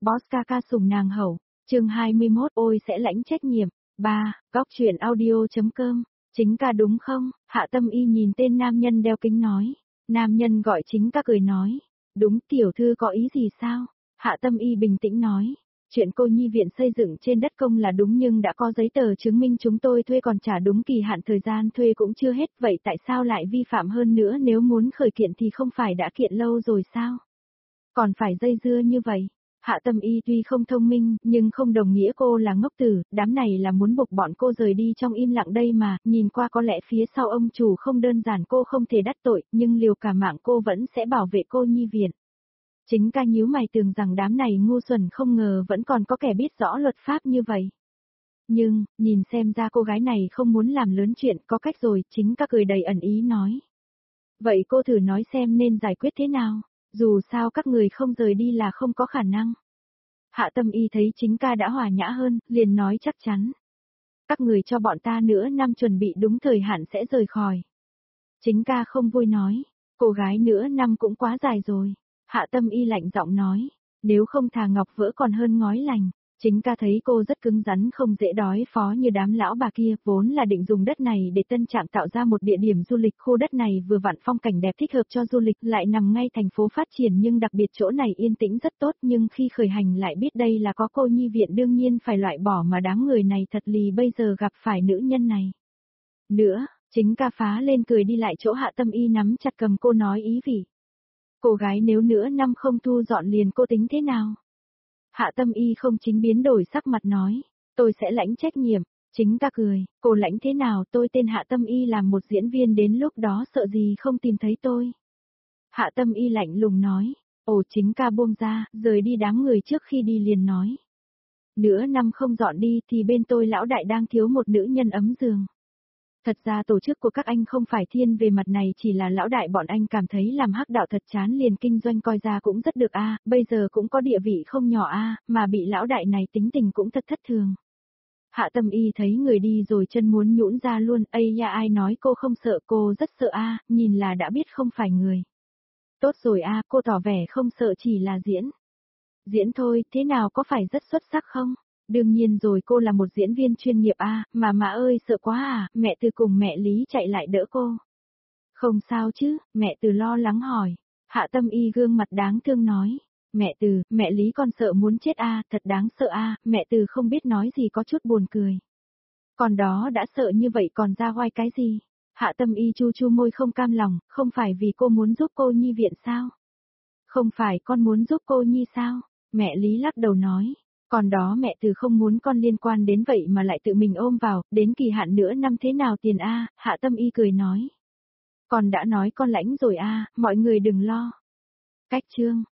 Boss ca ca sủng nàng hậu. Chương 21 ôi sẽ lãnh trách nhiệm. 3. Góc truyện audio.com. Chính ca đúng không? Hạ Tâm Y nhìn tên nam nhân đeo kính nói. Nam nhân gọi chính ca cười nói. Đúng, tiểu thư có ý gì sao? Hạ Tâm Y bình tĩnh nói. Chuyện cô nhi viện xây dựng trên đất công là đúng nhưng đã có giấy tờ chứng minh chúng tôi thuê còn trả đúng kỳ hạn thời gian thuê cũng chưa hết, vậy tại sao lại vi phạm hơn nữa, nếu muốn khởi kiện thì không phải đã kiện lâu rồi sao? Còn phải dây dưa như vậy. Hạ Tâm Y tuy không thông minh, nhưng không đồng nghĩa cô là ngốc tử, đám này là muốn buộc bọn cô rời đi trong im lặng đây mà, nhìn qua có lẽ phía sau ông chủ không đơn giản cô không thể đắc tội, nhưng liều cả mạng cô vẫn sẽ bảo vệ cô nhi viện. Chính ca nhíu mày tưởng rằng đám này ngu xuẩn, không ngờ vẫn còn có kẻ biết rõ luật pháp như vậy. Nhưng, nhìn xem ra cô gái này không muốn làm lớn chuyện, có cách rồi, chính ca cười đầy ẩn ý nói. Vậy cô thử nói xem nên giải quyết thế nào, dù sao các người không rời đi là không có khả năng. Hạ Tâm Y thấy chính ca đã hòa nhã hơn, liền nói chắc chắn. Các người cho bọn ta nửa năm chuẩn bị đúng thời hạn sẽ rời khỏi. Chính ca không vui nói, cô gái nửa năm cũng quá dài rồi. Hạ Tâm Y lạnh giọng nói, nếu không thà ngọc vỡ còn hơn ngói lành. Chính ca thấy cô rất cứng rắn không dễ đối phó như đám lão bà kia, vốn là định dùng đất này để Tân Trạm tạo ra một địa điểm du lịch. Khu đất này vừa vặn phong cảnh đẹp thích hợp cho du lịch, lại nằm ngay thành phố phát triển, nhưng đặc biệt chỗ này yên tĩnh rất tốt, nhưng khi khởi hành lại biết đây là có cô nhi viện, đương nhiên phải loại bỏ, mà đám người này thật lì bây giờ gặp phải nữ nhân này. Nữa, chính ca phá lên cười đi lại chỗ Hạ Tâm Y nắm chặt cầm cô nói ý vị. Cô gái nếu nửa năm không thu dọn liền cô tính thế nào? Hạ Tâm Y không chính biến đổi sắc mặt nói, tôi sẽ lãnh trách nhiệm. Chính ca cười, cô lãnh thế nào, tôi tên Hạ Tâm Y làm một diễn viên, đến lúc đó sợ gì không tìm thấy tôi. Hạ Tâm Y lạnh lùng nói, ồ. Chính ca buông ra, rời đi đám người trước khi đi liền nói. Nửa năm không dọn đi thì bên tôi lão đại đang thiếu một nữ nhân ấm giường. Thật ra tổ chức của các anh không phải thiên về mặt này, chỉ là lão đại bọn anh cảm thấy làm hắc đạo thật chán liền kinh doanh coi ra cũng rất được a, bây giờ cũng có địa vị không nhỏ a, mà bị lão đại này tính tình cũng thật thất thường. Hạ Tâm Y thấy người đi rồi chân muốn nhũn ra luôn, ây nha, ai nói cô không sợ, cô rất sợ a, nhìn là đã biết không phải người. Tốt rồi a, cô tỏ vẻ không sợ, chỉ là diễn. Diễn thôi, thế nào có phải rất xuất sắc không? Đương nhiên rồi, cô là một diễn viên chuyên nghiệp a, mà ơi sợ quá à, mẹ Từ cùng mẹ Lý chạy lại đỡ cô. Không sao chứ, mẹ Từ lo lắng hỏi. Hạ Tâm Y gương mặt đáng thương nói. Mẹ Từ, mẹ Lý con sợ muốn chết a, thật đáng sợ a, mẹ Từ không biết nói gì có chút buồn cười. Còn đó đã sợ như vậy còn ra oai cái gì? Hạ Tâm Y chu chu môi không cam lòng, không phải vì cô muốn giúp cô nhi viện sao? Không phải con muốn giúp cô nhi sao? Mẹ Lý lắc đầu nói. Còn đó mẹ Từ không muốn con liên quan đến vậy mà lại tự mình ôm vào, đến kỳ hạn nữa năm thế nào tiền a? Hạ Tâm Y cười nói. Con đã nói con lãnh rồi a, mọi người đừng lo. Cách chương.